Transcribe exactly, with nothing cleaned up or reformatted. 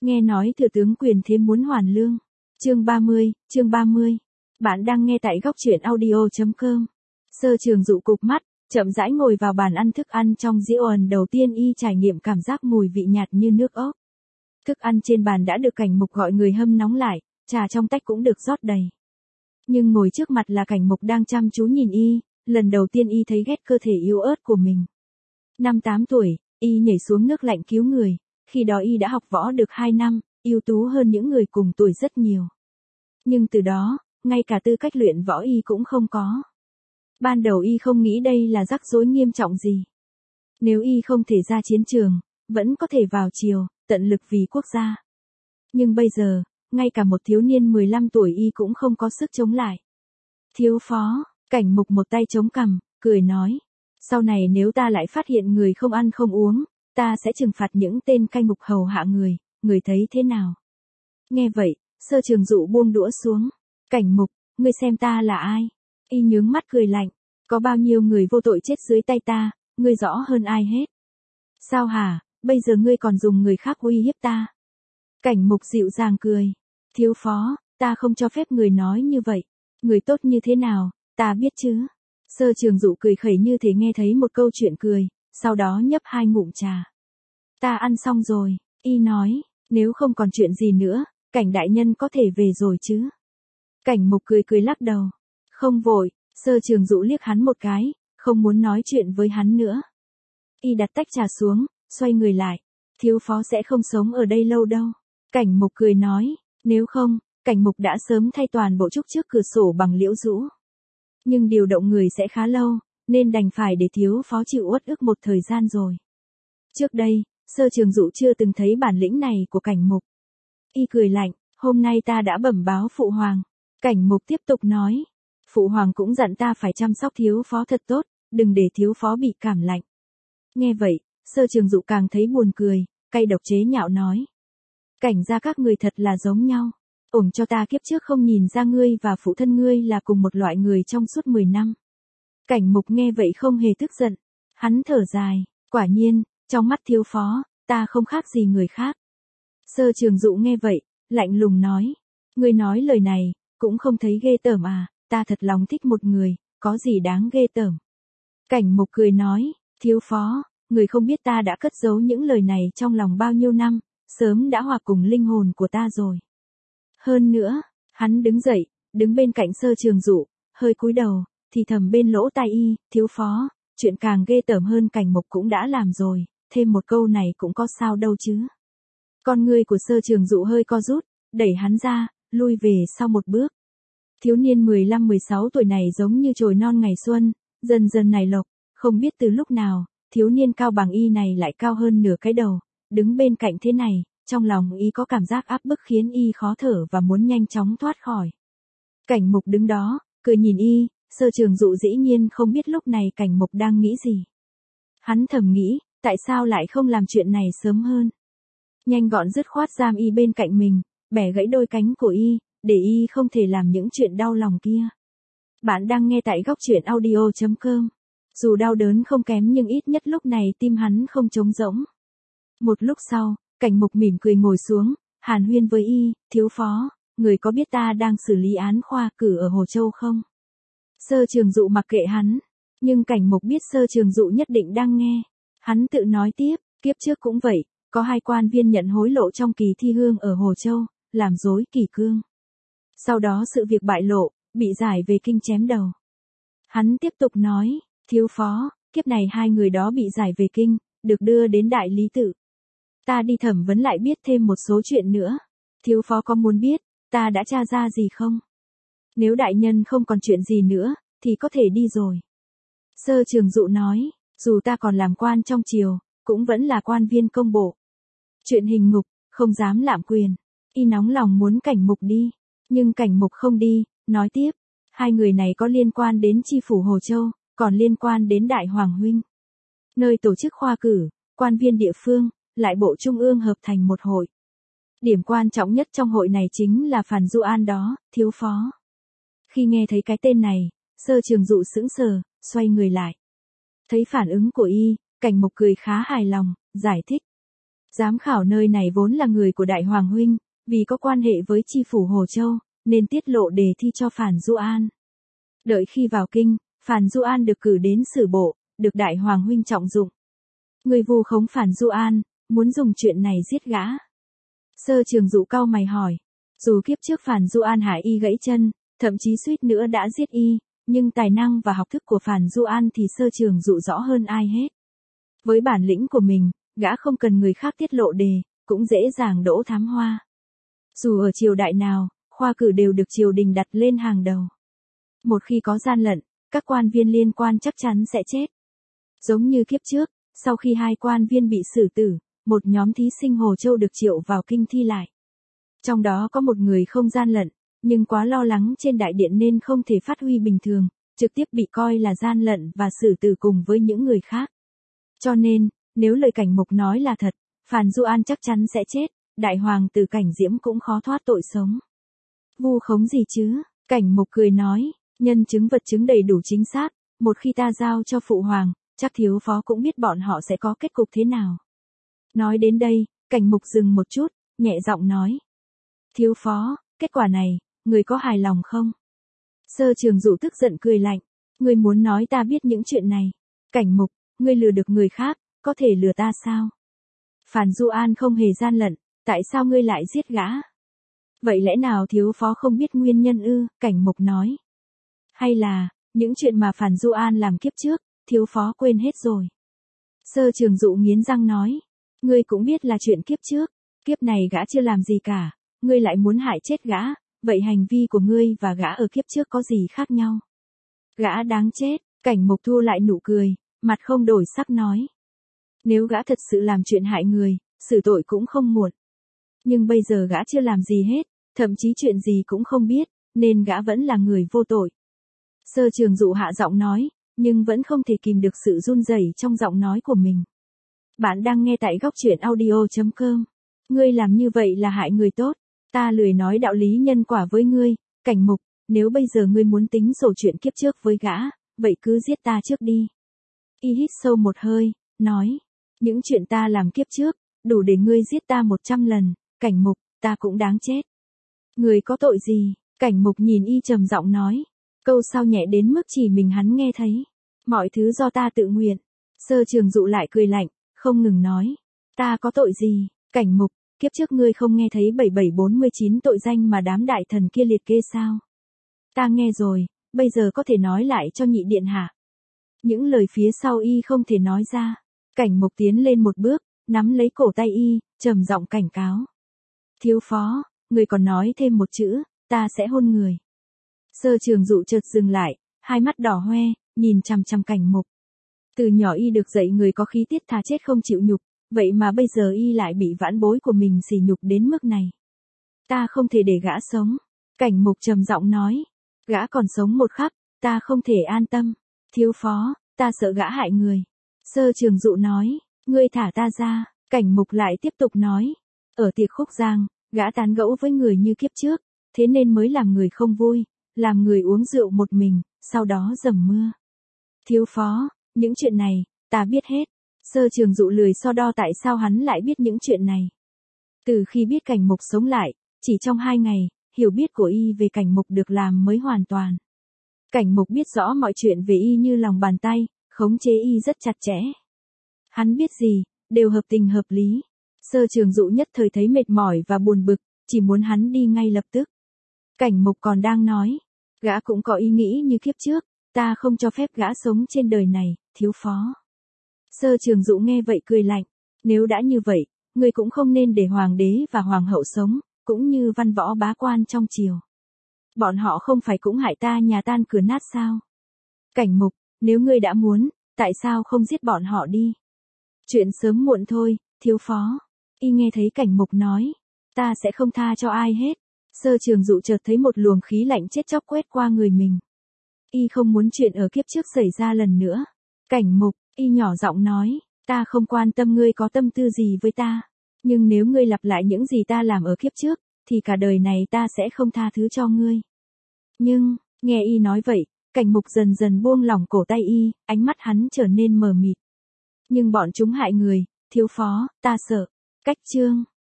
Nghe nói thừa tướng quyền thế muốn hoàn lương. Chương ba mươi, chương ba mươi. Bạn đang nghe tại góc truyện audio chấm com. Sơ Trường Dụ cụp mắt, chậm rãi ngồi vào bàn ăn thức ăn trong dĩa ẩn đầu tiên y trải nghiệm cảm giác mùi vị nhạt như nước ốc. Thức ăn trên bàn đã được Cảnh Mục gọi người hâm nóng lại, trà trong tách cũng được rót đầy. Nhưng ngồi trước mặt là Cảnh Mục đang chăm chú nhìn y, lần đầu tiên y thấy ghét cơ thể yếu ớt của mình. Năm tám tuổi, y nhảy xuống nước lạnh cứu người, khi đó y đã học võ được hai năm, ưu tú hơn những người cùng tuổi rất nhiều. Nhưng từ đó, ngay cả tư cách luyện võ y cũng không có. Ban đầu y không nghĩ đây là rắc rối nghiêm trọng gì. Nếu y không thể ra chiến trường, vẫn có thể vào triều, tận lực vì quốc gia. Nhưng bây giờ, ngay cả một thiếu niên mười lăm tuổi y cũng không có sức chống lại. Thiếu phó, Cảnh Mục một tay chống cằm, cười nói. Sau này nếu ta lại phát hiện người không ăn không uống, ta sẽ trừng phạt những tên cai ngục hầu hạ người, người thấy thế nào? Nghe vậy, Sơ Trường Dụ buông đũa xuống. Cảnh Mục, ngươi xem ta là ai? Y nhướng mắt cười lạnh. Có bao nhiêu người vô tội chết dưới tay ta, ngươi rõ hơn ai hết. Sao hả, bây giờ ngươi còn dùng người khác uy hiếp ta? Cảnh Mục dịu dàng cười. Thiếu phó, ta không cho phép người nói như vậy. Người tốt như thế nào, ta biết chứ. Sơ Trường Dụ cười khẩy như thể nghe thấy một câu chuyện cười, sau đó nhấp hai ngụm trà. Ta ăn xong rồi, y nói, nếu không còn chuyện gì nữa, Cảnh đại nhân có thể về rồi chứ. Cảnh Mục cười cười lắc đầu. Không vội, Sơ Trường Dụ liếc hắn một cái, không muốn nói chuyện với hắn nữa. Y đặt tách trà xuống, xoay người lại. Thiếu phó sẽ không sống ở đây lâu đâu. Cảnh Mục cười nói, nếu không, Cảnh Mục đã sớm thay toàn bộ trúc trước cửa sổ bằng liễu rũ. Nhưng điều động người sẽ khá lâu, nên đành phải để thiếu phó chịu uất ức một thời gian rồi. Trước đây, Sơ Trường Dụ chưa từng thấy bản lĩnh này của Cảnh Mục. Y cười lạnh, hôm nay ta đã bẩm báo phụ hoàng. Cảnh Mục tiếp tục nói, phụ hoàng cũng dặn ta phải chăm sóc thiếu phó thật tốt, đừng để thiếu phó bị cảm lạnh. Nghe vậy, Sơ Trường Dụ càng thấy buồn cười, cay độc chế nhạo nói. Cảnh gia các người thật là giống nhau. Ổng cho ta kiếp trước không nhìn ra ngươi và phụ thân ngươi là cùng một loại người trong suốt mười năm. Cảnh Mục nghe vậy không hề tức giận. Hắn thở dài, quả nhiên, trong mắt thiếu phó, ta không khác gì người khác. Sơ Trường Dụ nghe vậy, lạnh lùng nói. Ngươi nói lời này, cũng không thấy ghê tởm à, ta thật lòng thích một người, có gì đáng ghê tởm. Cảnh Mục cười nói, thiếu phó, người không biết ta đã cất giấu những lời này trong lòng bao nhiêu năm, sớm đã hòa cùng linh hồn của ta rồi. Hơn nữa, hắn đứng dậy, đứng bên cạnh Sơ Trường Dụ, hơi cúi đầu, thì thầm bên lỗ tai y, thiếu phó, chuyện càng ghê tởm hơn Cảnh Mục cũng đã làm rồi, thêm một câu này cũng có sao đâu chứ. Con ngươi của Sơ Trường Dụ hơi co rút, đẩy hắn ra, lui về sau một bước. Thiếu niên mười lăm mười sáu tuổi này giống như chồi non ngày xuân, dần dần nảy lộc, không biết từ lúc nào, thiếu niên cao bằng y này lại cao hơn nửa cái đầu, đứng bên cạnh thế này, trong lòng y có cảm giác áp bức khiến y khó thở và muốn nhanh chóng thoát khỏi. Cảnh Mục đứng đó, cười nhìn y, Sơ Trường Dụ dĩ nhiên không biết lúc này Cảnh Mục đang nghĩ gì. Hắn thầm nghĩ, tại sao lại không làm chuyện này sớm hơn. Nhanh gọn dứt khoát giam y bên cạnh mình, bẻ gãy đôi cánh của y, để y không thể làm những chuyện đau lòng kia. Bạn đang nghe tại góc truyện audio chấm com. Dù đau đớn không kém nhưng ít nhất lúc này tim hắn không trống rỗng. Một lúc sau, Cảnh Mục mỉm cười ngồi xuống, hàn huyên với y, thiếu phó, người có biết ta đang xử lý án khoa cử ở Hồ Châu không? Sơ Trường Dụ mặc kệ hắn, nhưng Cảnh Mục biết Sơ Trường Dụ nhất định đang nghe. Hắn tự nói tiếp, kiếp trước cũng vậy, có hai quan viên nhận hối lộ trong kỳ thi hương ở Hồ Châu, làm rối kỷ cương. Sau đó sự việc bại lộ, bị giải về kinh chém đầu. Hắn tiếp tục nói, thiếu phó, kiếp này hai người đó bị giải về kinh, được đưa đến đại lý tự. Ta đi thẩm vấn lại biết thêm một số chuyện nữa. Thiếu phó có muốn biết, ta đã tra ra gì không? Nếu đại nhân không còn chuyện gì nữa, thì có thể đi rồi. Sơ Trường Dụ nói, dù ta còn làm quan trong triều, cũng vẫn là quan viên công bộ. Chuyện hình ngục, không dám lạm quyền. Y nóng lòng muốn Cảnh Mục đi, nhưng Cảnh Mục không đi, nói tiếp. Hai người này có liên quan đến chi phủ Hồ Châu, còn liên quan đến Đại Hoàng Huynh. Nơi tổ chức khoa cử, quan viên địa phương, lại bộ trung ương hợp thành một hội. Điểm quan trọng nhất trong hội này chính là Phàn Du An đó, thiếu phó. Khi nghe thấy cái tên này, Sơ Trường Dụ sững sờ, xoay người lại. Thấy phản ứng của y, Cảnh Mục cười khá hài lòng, giải thích. Giám khảo nơi này vốn là người của Đại Hoàng Huynh, vì có quan hệ với chi phủ Hồ Châu, nên tiết lộ đề thi cho Phàn Du An. Đợi khi vào kinh, Phàn Du An được cử đến sử bộ, được Đại Hoàng Huynh trọng dụng. Người vu khống Phàn Du An, muốn dùng chuyện này giết gã. Sơ Trường Dụ cau mày hỏi, dù kiếp trước Phàn Du An hại y gãy chân, thậm chí suýt nữa đã giết y, nhưng tài năng và học thức của Phàn Du An thì Sơ Trường Dụ rõ hơn ai hết. Với bản lĩnh của mình, gã không cần người khác tiết lộ đề, cũng dễ dàng đỗ thám hoa. Dù ở triều đại nào, khoa cử đều được triều đình đặt lên hàng đầu. Một khi có gian lận, các quan viên liên quan chắc chắn sẽ chết. Giống như kiếp trước, sau khi hai quan viên bị xử tử, một nhóm thí sinh Hồ Châu được triệu vào kinh thi lại. Trong đó có một người không gian lận, nhưng quá lo lắng trên đại điện nên không thể phát huy bình thường, trực tiếp bị coi là gian lận và xử tử cùng với những người khác. Cho nên, nếu lời Cảnh Mục nói là thật, Phàn Du An chắc chắn sẽ chết, đại hoàng tử Cảnh Diễm cũng khó thoát tội sống. Vu khống gì chứ? Cảnh Mục cười nói, nhân chứng vật chứng đầy đủ chính xác, một khi ta giao cho phụ hoàng, chắc thiếu phó cũng biết bọn họ sẽ có kết cục thế nào. Nói đến đây, Cảnh Mục dừng một chút, nhẹ giọng nói. Thiếu phó, kết quả này, người có hài lòng không? Sơ Trường Dụ tức giận cười lạnh, ngươi muốn nói ta biết những chuyện này. Cảnh Mục, ngươi lừa được người khác, có thể lừa ta sao? Phàn Du An không hề gian lận, tại sao ngươi lại giết gã? Vậy lẽ nào thiếu phó không biết nguyên nhân ư? Cảnh Mục nói. Hay là, những chuyện mà Phàn Du An làm kiếp trước, thiếu phó quên hết rồi? Sơ Trường Dụ nghiến răng nói, ngươi cũng biết là chuyện kiếp trước, kiếp này gã chưa làm gì cả, ngươi lại muốn hại chết gã, vậy hành vi của ngươi và gã ở kiếp trước có gì khác nhau? Gã đáng chết. Cảnh Mục thu lại nụ cười, mặt không đổi sắc nói. Nếu gã thật sự làm chuyện hại người, xử tội cũng không muộn. Nhưng bây giờ gã chưa làm gì hết, thậm chí chuyện gì cũng không biết, nên gã vẫn là người vô tội. Sơ Trường Dụ hạ giọng nói, nhưng vẫn không thể kìm được sự run rẩy trong giọng nói của mình. Bạn đang nghe tại góc truyện audio chấm com. Ngươi làm như vậy là hại người tốt, ta lười nói đạo lý nhân quả với ngươi. Cảnh Mục, nếu bây giờ ngươi muốn tính sổ chuyện kiếp trước với gã, vậy cứ giết ta trước đi. Y hít sâu một hơi, nói, những chuyện ta làm kiếp trước, đủ để ngươi giết ta một trăm lần. Cảnh Mục, ta cũng đáng chết. Ngươi có tội gì? Cảnh Mục nhìn y trầm giọng nói, câu sau nhẹ đến mức chỉ mình hắn nghe thấy. Mọi thứ do ta tự nguyện. Sơ Trường Dụ lại cười lạnh, không ngừng nói, ta có tội gì? Cảnh Mục, kiếp trước ngươi không nghe thấy bảy bảy bốn mươi chín tội danh mà đám đại thần kia liệt kê sao? Ta nghe rồi, bây giờ có thể nói lại cho nhị điện hạ. Những lời phía sau y không thể nói ra. Cảnh Mục tiến lên một bước, nắm lấy cổ tay y, trầm giọng cảnh cáo. Thiếu phó, người còn nói thêm một chữ, ta sẽ hôn người. Sơ Trường Dụ chợt dừng lại, hai mắt đỏ hoe, nhìn chằm chằm Cảnh Mục. Từ nhỏ y được dạy người có khí tiết thà chết không chịu nhục, vậy mà bây giờ y lại bị vãn bối của mình sỉ nhục đến mức này. Ta không thể để gã sống. Cảnh Mục trầm giọng nói. Gã còn sống một khắc, ta không thể an tâm. Thiếu phó, ta sợ gã hại người. Sơ Trường Dụ nói, ngươi thả ta ra. Cảnh Mục lại tiếp tục nói, ở tiệc Khúc Giang, gã tán gẫu với người như kiếp trước, thế nên mới làm người không vui, làm người uống rượu một mình, sau đó dầm mưa. Thiếu phó, những chuyện này, ta biết hết. Sơ Trường Dụ lười so đo tại sao hắn lại biết những chuyện này. Từ khi biết Cảnh Mục sống lại, chỉ trong hai ngày, hiểu biết của y về Cảnh Mục được làm mới hoàn toàn. Cảnh Mục biết rõ mọi chuyện về y như lòng bàn tay, khống chế y rất chặt chẽ. Hắn biết gì, đều hợp tình hợp lý. Sơ Trường Dụ nhất thời thấy mệt mỏi và buồn bực, chỉ muốn hắn đi ngay lập tức. Cảnh Mục còn đang nói, gã cũng có ý nghĩ như kiếp trước, ta không cho phép gã sống trên đời này, thiếu phó. Sơ Trường Dụ nghe vậy cười lạnh, nếu đã như vậy, ngươi cũng không nên để hoàng đế và hoàng hậu sống, cũng như văn võ bá quan trong triều. Bọn họ không phải cũng hại ta nhà tan cửa nát sao? Cảnh Mục, nếu ngươi đã muốn, tại sao không giết bọn họ đi? Chuyện sớm muộn thôi, thiếu phó. Y nghe thấy Cảnh Mục nói, ta sẽ không tha cho ai hết. Sơ Trường Dụ chợt thấy một luồng khí lạnh chết chóc quét qua người mình. Y không muốn chuyện ở kiếp trước xảy ra lần nữa. Cảnh Mục, y nhỏ giọng nói, ta không quan tâm ngươi có tâm tư gì với ta. Nhưng nếu ngươi lặp lại những gì ta làm ở kiếp trước, thì cả đời này ta sẽ không tha thứ cho ngươi. Nhưng, nghe y nói vậy, Cảnh Mục dần dần buông lỏng cổ tay y, ánh mắt hắn trở nên mờ mịt. Nhưng bọn chúng hại người, thiếu phó, ta sợ. Cách chương